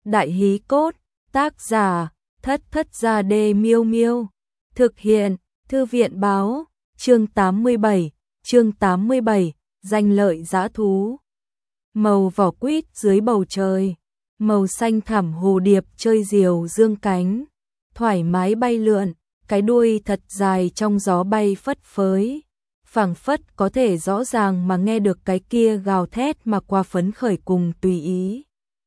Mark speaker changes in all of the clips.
Speaker 1: Đại hí cốt, tác giả, Thất Thất Gia Đê Miêu Miêu. Thực hiện, Thư viện báo, chương 87, danh lợi dã thú. Màu vỏ quýt dưới bầu trời, màu xanh thẳm hồ điệp chơi diều dương cánh, thoải mái bay lượn, cái đuôi thật dài trong gió bay phất phới. Phảng phất có thể rõ ràng mà nghe được cái kia gào thét mà qua phấn khởi cùng tùy ý.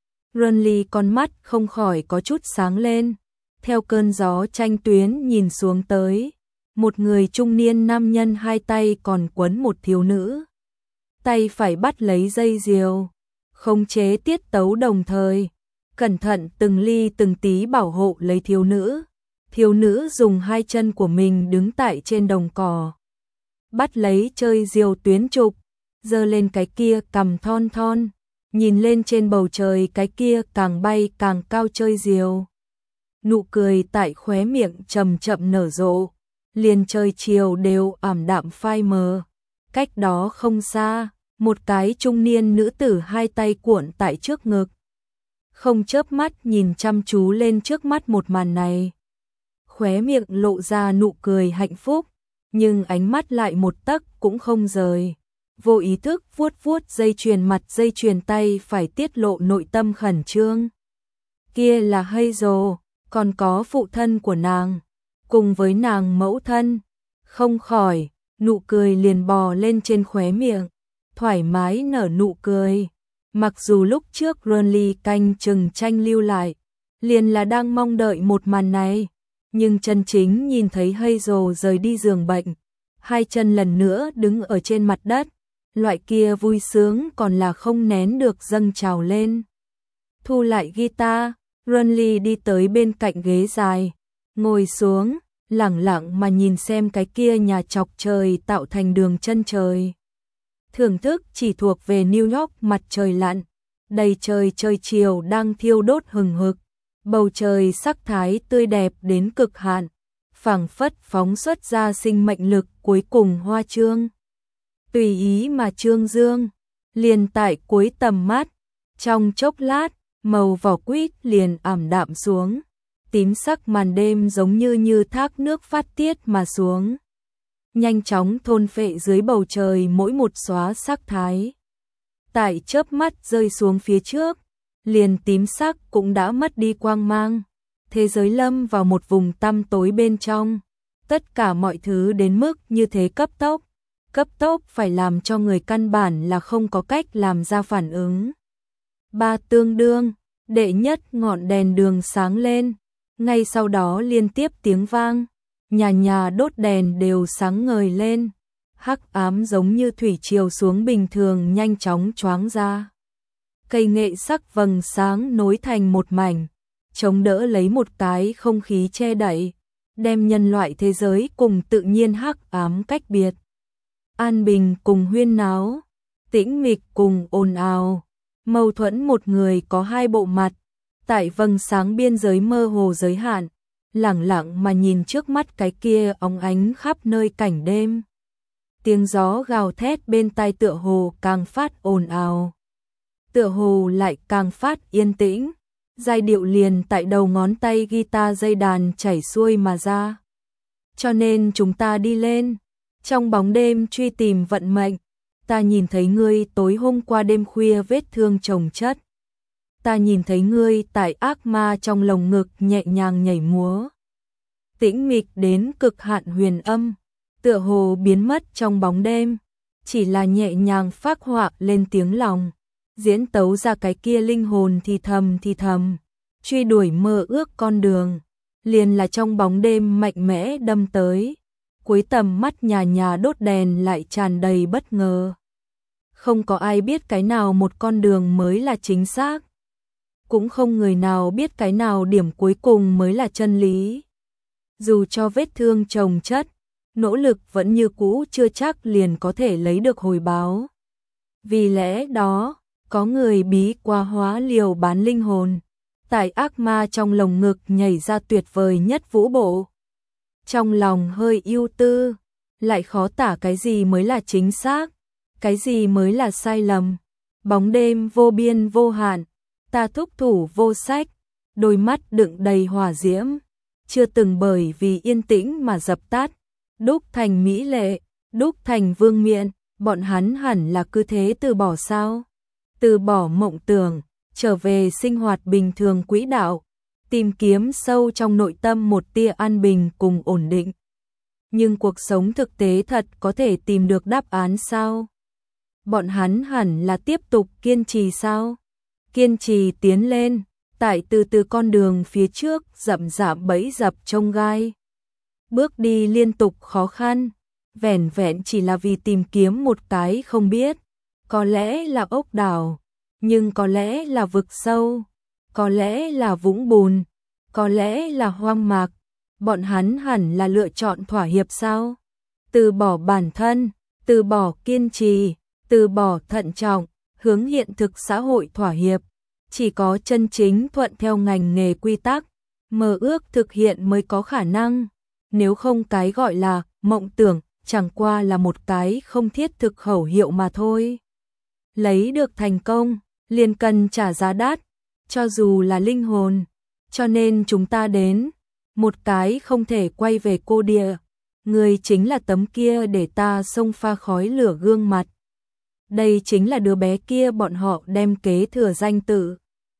Speaker 1: Runly con mắt không khỏi có chút sáng lên, theo cơn gió tranh tuyến nhìn xuống tới, một người trung niên nam nhân hai tay còn quấn một thiếu nữ. Tay phải bắt lấy dây diều, khống chế tiết tấu đồng thời, cẩn thận từng ly từng tí bảo hộ lấy thiếu nữ. Thiếu nữ dùng hai chân của mình đứng tại trên đồng cỏ, bắt lấy chơi diều tuyến trục, giơ lên cái kia cằm thon thon, nhìn lên trên bầu trời cái kia càng bay càng cao chơi diều. Nụ cười tại khóe miệng chậm chậm nở rộ, liền trời chiều đều ảm đạm phai mờ. Cách đó không xa, một cái trung niên nữ tử hai tay cuộn tại trước ngực, không chớp mắt nhìn chăm chú lên trước mắt một màn này. Khóe miệng lộ ra nụ cười hạnh phúc, nhưng ánh mắt lại một tấc cũng không rời. Vô ý thức vuốt vuốt dây chuyền mặt dây chuyền tay phải tiết lộ nội tâm khẩn trương. Kia là Hazel, còn có phụ thân của nàng, cùng với nàng mẫu thân. Không khỏi, nụ cười liền bò lên trên khóe miệng, thoải mái nở nụ cười. Mặc dù lúc trước Runly canh chừng tranh lưu lại, liền là đang mong đợi một màn này, nhưng chân chính nhìn thấy Hazel rời đi giường bệnh, hai chân lần nữa đứng ở trên mặt đất, loại kia vui sướng còn là không nén được dâng trào lên. Thu lại guitar, Runly đi tới bên cạnh ghế dài, ngồi xuống, lẳng lặng mà nhìn xem cái kia nhà chọc trời tạo thành đường chân trời. Thưởng thức chỉ thuộc về New York mặt trời lặn, đầy trời trời chiều đang thiêu đốt hừng hực, bầu trời sắc thái tươi đẹp đến cực hạn, phảng phất phóng xuất ra sinh mệnh lực cuối cùng hoa trương. Tùy ý mà trương dương, liền tại cuối tầm mắt, trong chốc lát, màu vỏ quýt liền ảm đạm xuống, tím sắc màn đêm giống như thác nước phát tiết mà xuống, nhanh chóng thôn phệ dưới bầu trời mỗi một xóa sắc thái. Tại chớp mắt rơi xuống phía trước, liền tím sắc cũng đã mất đi quang mang, thế giới lâm vào một vùng tăm tối bên trong. Tất cả mọi thứ đến mức như thế cấp tốc phải làm cho người căn bản là không có cách làm ra phản ứng. Ba tương đương, đệ nhất ngọn đèn đường sáng lên, ngay sau đó liên tiếp tiếng vang, nhà nhà đốt đèn đều sáng ngời lên, hắc ám giống như thủy triều xuống bình thường nhanh chóng choáng ra. Cây nghệ sắc vầng sáng nối thành một mảnh, chống đỡ lấy một cái không khí che đậy, đem nhân loại thế giới cùng tự nhiên hắc ám cách biệt. An bình cùng huyên náo, tĩnh mịch cùng ồn ào, mâu thuẫn một người có hai bộ mặt, tại vầng sáng biên giới mơ hồ giới hạn, lẳng lặng mà nhìn trước mắt cái kia óng ánh khắp nơi cảnh đêm. Tiếng gió gào thét bên tai tựa hồ càng phát ồn ào, tựa hồ lại càng phát yên tĩnh, giai điệu liền tại đầu ngón tay guitar dây đàn chảy xuôi mà ra. Cho nên chúng ta đi lên, trong bóng đêm truy tìm vận mệnh. Ta nhìn thấy ngươi tối hôm qua đêm khuya vết thương chồng chất. Ta nhìn thấy ngươi tại ác ma trong lồng ngực nhẹ nhàng nhảy múa. Tĩnh mịch đến cực hạn huyền âm, tựa hồ biến mất trong bóng đêm, chỉ là nhẹ nhàng phác họa lên tiếng lòng, diễn tấu ra cái kia linh hồn thì thầm, truy đuổi mơ ước con đường, liền là trong bóng đêm mạnh mẽ đâm tới. Cuối tầm mắt nhà nhà đốt đèn lại tràn đầy bất ngờ. Không có ai biết cái nào một con đường mới là chính xác, cũng không người nào biết cái nào điểm cuối cùng mới là chân lý. Dù cho vết thương chồng chất, nỗ lực vẫn như cũ chưa chắc liền có thể lấy được hồi báo. Vì lẽ đó, có người bí quá hóa liều bán linh hồn, tại ác ma trong lồng ngực nhảy ra tuyệt vời nhất vũ bộ. Trong lòng hơi ưu tư, lại khó tả cái gì mới là chính xác, cái gì mới là sai lầm. Bóng đêm vô biên vô hạn, Ta thúc thủ vô sách, đôi mắt đựng đầy hỏa diễm, chưa từng bởi vì yên tĩnh mà dập tắt. Đúc Thành mỹ lệ, Đúc Thành vương miện, bọn hắn hẳn là cứ thế từ bỏ sao? Từ bỏ mộng tưởng, trở về sinh hoạt bình thường quỹ đạo, tìm kiếm sâu trong nội tâm một tia an bình cùng ổn định. Nhưng cuộc sống thực tế thật có thể tìm được đáp án sao? Bọn hắn hẳn là tiếp tục kiên trì sao? Kiên trì tiến lên, tại từ từ con đường phía trước rậm rạp bẫy dập chông gai. Bước đi liên tục khó khăn, vẻn vẹn chỉ là vì tìm kiếm một cái không biết. Có lẽ là ốc đảo, nhưng có lẽ là vực sâu, có lẽ là vũng bùn, có lẽ là hoang mạc. Bọn hắn hẳn là lựa chọn thỏa hiệp sao? Từ bỏ bản thân, từ bỏ kiên trì, từ bỏ thận trọng, hướng hiện thực xã hội thỏa hiệp. Chỉ có chân chính thuận theo ngành nghề quy tắc, mơ ước thực hiện mới có khả năng. Nếu không cái gọi là mộng tưởng chẳng qua là một cái không thiết thực khẩu hiệu mà thôi. Lấy được thành công, liền cần trả giá đắt, cho dù là linh hồn. Cho nên chúng ta đến, một cái không thể quay về cô địa. Người chính là tấm kia để ta xông pha khói lửa gương mặt. Đây chính là đứa bé kia bọn họ đem kế thừa danh tự.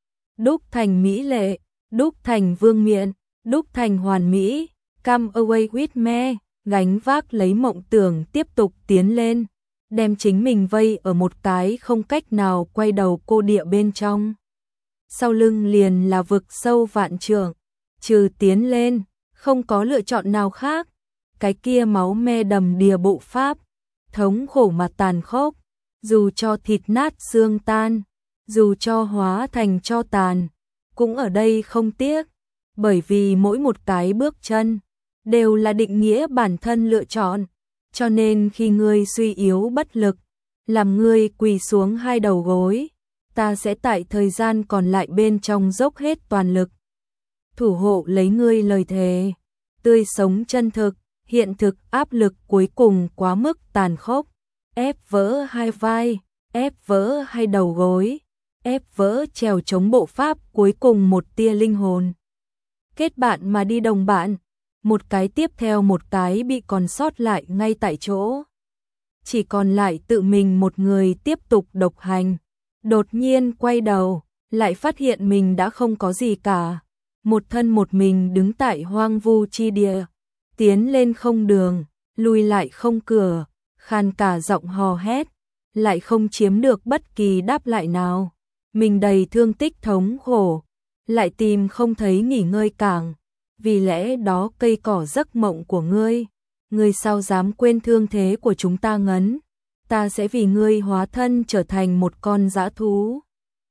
Speaker 1: Đúc Thành mỹ lệ, Đúc Thành vương miện, Đúc Thành hoàn mỹ, come away with me, gánh vác lấy mộng tưởng tiếp tục tiến lên, đem chính mình vây ở một cái không cách nào quay đầu cô địa bên trong. Sau lưng liền là vực sâu vạn trượng, trừ tiến lên, không có lựa chọn nào khác. Cái kia máu me đầm đìa bộ pháp, thống khổ mà tàn khốc, dù cho thịt nát xương tan, dù cho hóa thành tro tàn, cũng ở đây không tiếc, bởi vì mỗi một cái bước chân đều là định nghĩa bản thân lựa chọn. Cho nên khi ngươi suy yếu bất lực, làm ngươi quỳ xuống hai đầu gối, ta sẽ tại thời gian còn lại bên trong dốc hết toàn lực, thủ hộ lấy ngươi lời thề, tươi sống chân thực. Hiện thực áp lực cuối cùng quá mức tàn khốc, ép vỡ hai vai, ép vỡ hai đầu gối, ép vỡ trèo chống bộ pháp cuối cùng một tia linh hồn. Kết bạn mà đi đồng bạn, một cái tiếp theo một cái bị còn sót lại ngay tại chỗ. Chỉ còn lại tự mình một người tiếp tục độc hành. Đột nhiên quay đầu, lại phát hiện mình đã không có gì cả. Một thân một mình đứng tại hoang vu chi địa. Tiến lên không đường, lùi lại không cửa, khan cả giọng hò hét, lại không chiếm được bất kỳ đáp lại nào. Mình đầy thương tích thống khổ, lại tìm không thấy nghỉ ngơi cảng. Vì lẽ đó cây cỏ giấc mộng của ngươi, ngươi sao dám quên thương thế của chúng ta ngấn. Ta sẽ vì ngươi hóa thân trở thành một con dã thú.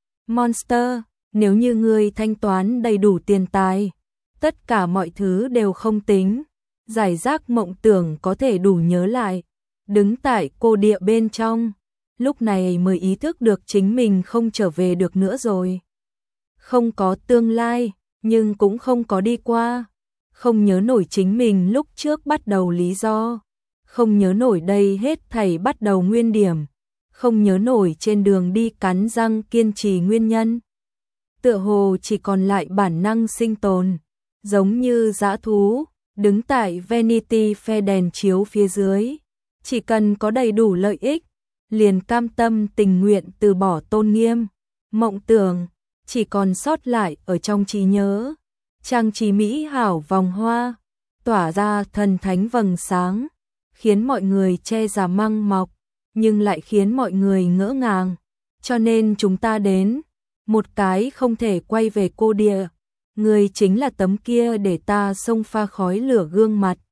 Speaker 1: Monster, nếu như ngươi thanh toán đầy đủ tiền tài, tất cả mọi thứ đều không tính. Giải rác mộng tưởng có thể đủ nhớ lại, đứng tại cô địa bên trong, lúc này mới ý thức được chính mình không trở về được nữa rồi. Không có tương lai, nhưng cũng không có đi qua, không nhớ nổi chính mình lúc trước bắt đầu lý do, không nhớ nổi đây hết thảy bắt đầu nguyên điểm, không nhớ nổi trên đường đi cắn răng kiên trì nguyên nhân. Tựa hồ chỉ còn lại bản năng sinh tồn, giống như dã thú. Đứng tại Vanity Fair đèn chiếu phía dưới, chỉ cần có đầy đủ lợi ích, liền cam tâm tình nguyện từ bỏ tôn nghiêm, mộng tưởng, chỉ còn sót lại ở trong trí nhớ. Trang trí mỹ hảo vòng hoa, tỏa ra thần thánh vầng sáng, khiến mọi người che giả măng mọc, nhưng lại khiến mọi người ngỡ ngàng. Cho nên chúng ta đến, một cái không thể quay về cô địa. Người chính là tấm kia để ta xông pha khói lửa gương mặt.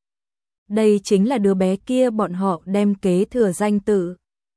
Speaker 1: Đây chính là đứa bé kia bọn họ đem kế thừa danh tự.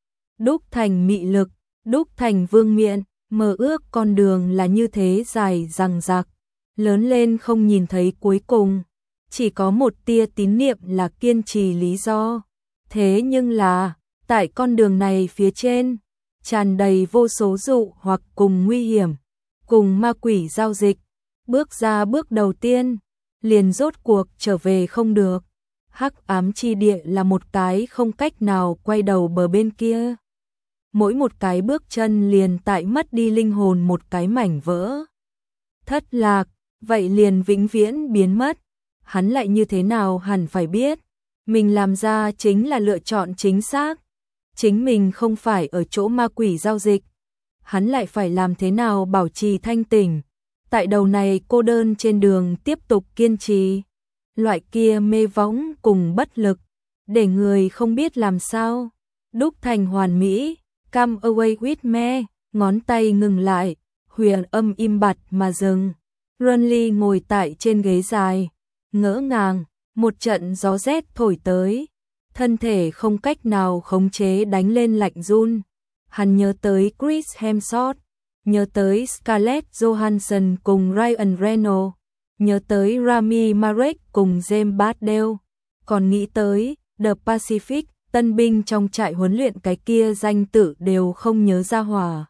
Speaker 1: Đúc Thành mị lực, Đúc Thành vương miện, mơ ước con đường là như thế dài dằng dặc, lớn lên không nhìn thấy cuối cùng, chỉ có một tia tín niệm là kiên trì lý do. Thế nhưng là, tại con đường này phía trên, tràn đầy vô số dụ hoặc cùng nguy hiểm, cùng ma quỷ giao dịch. Bước ra bước đầu tiên, liền rốt cuộc trở về không được. Hắc ám chi địa là một cái không cách nào quay đầu bờ bên kia. mỗi một cái bước chân liền tại mất đi linh hồn một cái mảnh vỡ. Thất lạc, vậy liền vĩnh viễn biến mất. Hắn lại như thế nào hẳn phải biết, mình làm ra chính là lựa chọn chính xác. Chính mình không phải ở chỗ ma quỷ giao dịch. Hắn lại phải làm thế nào bảo trì thanh tỉnh. Tại đầu này cô đơn trên đường tiếp tục kiên trì. Loại kia mê võng cùng bất lực, để người không biết làm sao đúc thành hoàn mỹ. Come away with me, ngón tay ngừng lại, huyền âm im bặt mà dừng. Runly ngồi tại trên ghế dài, ngỡ ngàng, một trận gió rét thổi tới, thân thể không cách nào khống chế đánh lên lạnh run. Hắn nhớ tới Chris Hemsworth, nhớ tới Scarlett Johansson cùng Ryan Reynolds, nhớ tới Rami Malek cùng James Bardem, còn nghĩ tới The Pacific, tân binh trong trại huấn luyện cái kia danh tự đều không nhớ ra hỏa.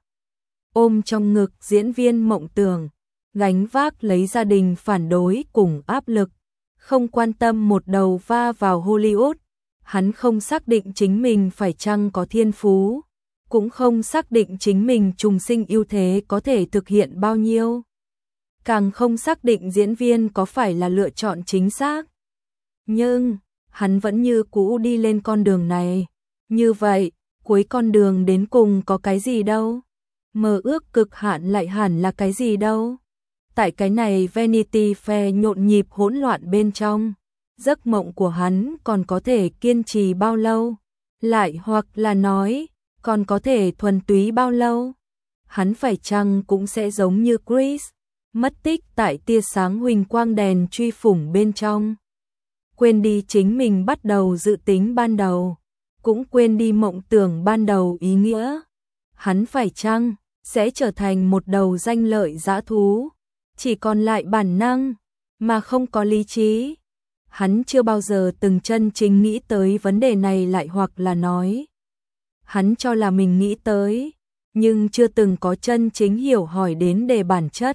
Speaker 1: Ôm trong ngực diễn viên mộng tưởng, gánh vác lấy gia đình phản đối cùng áp lực, không quan tâm một đầu va vào Hollywood. Hắn không xác định chính mình phải chăng có thiên phú, cũng không xác định chính mình trùng sinh ưu thế có thể thực hiện bao nhiêu. Càng không xác định diễn viên có phải là lựa chọn chính xác. Nhưng, hắn vẫn như cũ đi lên con đường này. Như vậy, cuối con đường đến cùng có cái gì đâu? Mơ ước cực hạn lại hẳn là cái gì đâu? Tại cái này Vanity Fair nhộn nhịp hỗn loạn bên trong, giấc mộng của hắn còn có thể kiên trì bao lâu? Lại hoặc là nói, còn có thể thuần túy bao lâu? Hắn phải chăng cũng sẽ giống như Chris, mất tích tại tia sáng huỳnh quang đèn truy phủng bên trong? Quên đi chính mình bắt đầu dự tính ban đầu, cũng quên đi mộng tưởng ban đầu ý nghĩa. Hắn phải chăng sẽ trở thành một đầu danh lợi dã thú, chỉ còn lại bản năng mà không có lý trí? Hắn chưa bao giờ từng chân chính nghĩ tới vấn đề này, lại hoặc là nói, hắn cho là mình nghĩ tới, nhưng chưa từng có chân chính hiểu hỏi đến đề bản chất.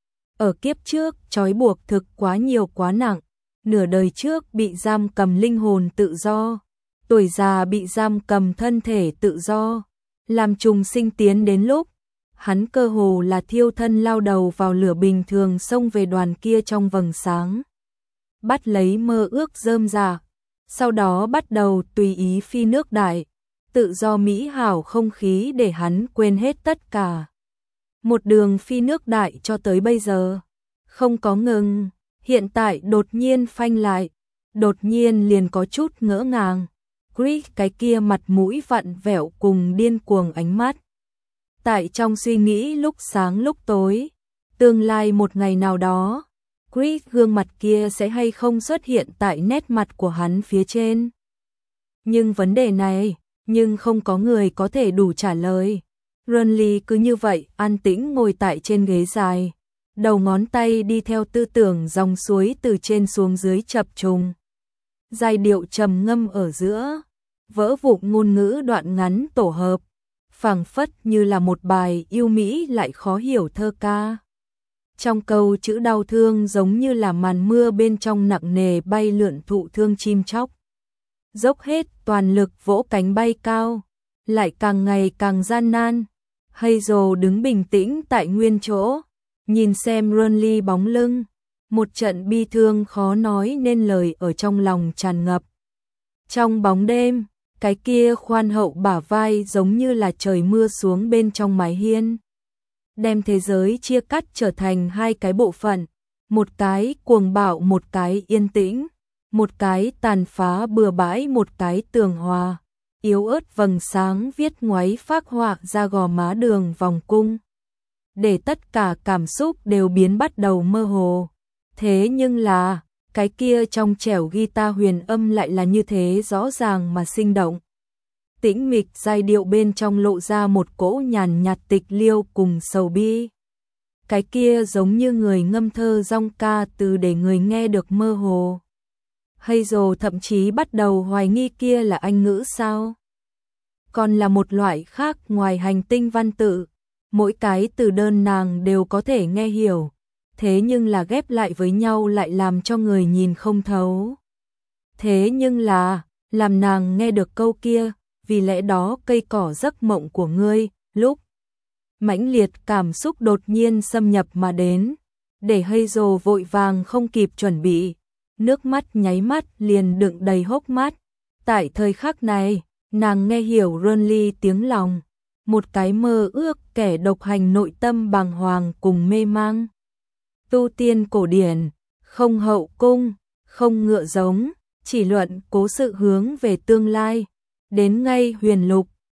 Speaker 1: Ở kiếp trước, trói buộc thực quá nhiều quá nặng, nửa đời trước bị giam cầm linh hồn tự do, tuổi già bị giam cầm thân thể tự do, làm trùng sinh tiến đến lúc, hắn cơ hồ là thiêu thân lao đầu vào lửa bình thường xông về đoàn kia trong vầng sáng. Bắt lấy mơ ước rơm rạ, sau đó bắt đầu tùy ý phi nước đại, tự do mỹ hảo không khí để hắn quên hết tất cả. Một đường phi nước đại cho tới bây giờ, không có ngừng, hiện tại đột nhiên phanh lại, đột nhiên liền có chút ngỡ ngàng. Chris cái kia mặt mũi vặn vẹo cùng điên cuồng ánh mắt. Tại trong suy nghĩ lúc sáng lúc tối, tương lai một ngày nào đó, Chris gương mặt kia sẽ hay không xuất hiện tại nét mặt của hắn phía trên. Nhưng vấn đề này, nhưng không có người có thể đủ trả lời. Runly cứ như vậy, an tĩnh ngồi tại trên ghế dài, đầu ngón tay đi theo tư tưởng dòng suối từ trên xuống dưới chập trùng. Giai điệu trầm ngâm ở giữa, vỡ vụn ngôn ngữ đoạn ngắn tổ hợp, phảng phất như là một bài yêu mỹ lại khó hiểu thơ ca. Trong câu chữ đau thương giống như là màn mưa bên trong nặng nề bay lượn thụ thương chim chóc. Dốc hết toàn lực vỗ cánh bay cao, lại càng ngày càng gian nan. Hazel đứng bình tĩnh tại nguyên chỗ, nhìn xem Runly bóng lưng, một trận bi thương khó nói nên lời ở trong lòng tràn ngập. Trong bóng đêm, cái kia khoan hậu bả vai giống như là trời mưa xuống bên trong mái hiên, đem thế giới chia cắt trở thành hai cái bộ phận, một cái cuồng bạo, một cái yên tĩnh, một cái tàn phá bừa bãi, một cái tường hòa, yếu ớt vầng sáng viết ngoáy phác họa ra gò má đường vòng cung, để tất cả cảm xúc đều biến bắt đầu mơ hồ. Thế nhưng là, cái kia trong trẻo guitar huyền âm lại là như thế rõ ràng mà sinh động. Tĩnh mịch giai điệu bên trong lộ ra một cỗ nhàn nhạt tịch liêu cùng sầu bi. Cái kia giống như người ngâm thơ dong ca từ để người nghe được mơ hồ. Hazel thậm chí bắt đầu hoài nghi kia là Anh ngữ sao? Còn là một loại khác ngoài hành tinh văn tự, mỗi cái từ đơn nàng đều có thể nghe hiểu, thế nhưng là ghép lại với nhau lại làm cho người nhìn không thấu. Thế nhưng là, làm nàng nghe được câu kia, vì lẽ đó cây cỏ giấc mộng của ngươi, lúc mãnh liệt cảm xúc đột nhiên xâm nhập mà đến, để Hazel vội vàng không kịp chuẩn bị, nước mắt nháy mắt liền đựng đầy hốc mắt. Tại thời khắc này, nàng nghe hiểu Renly tiếng lòng, một cái mơ ước kẻ độc hành nội tâm bàng hoàng cùng mê mang. Tu tiên cổ điển, không hậu cung, không ngựa giống, chỉ luận cố sự hướng về tương lai, đến ngay huyền lục,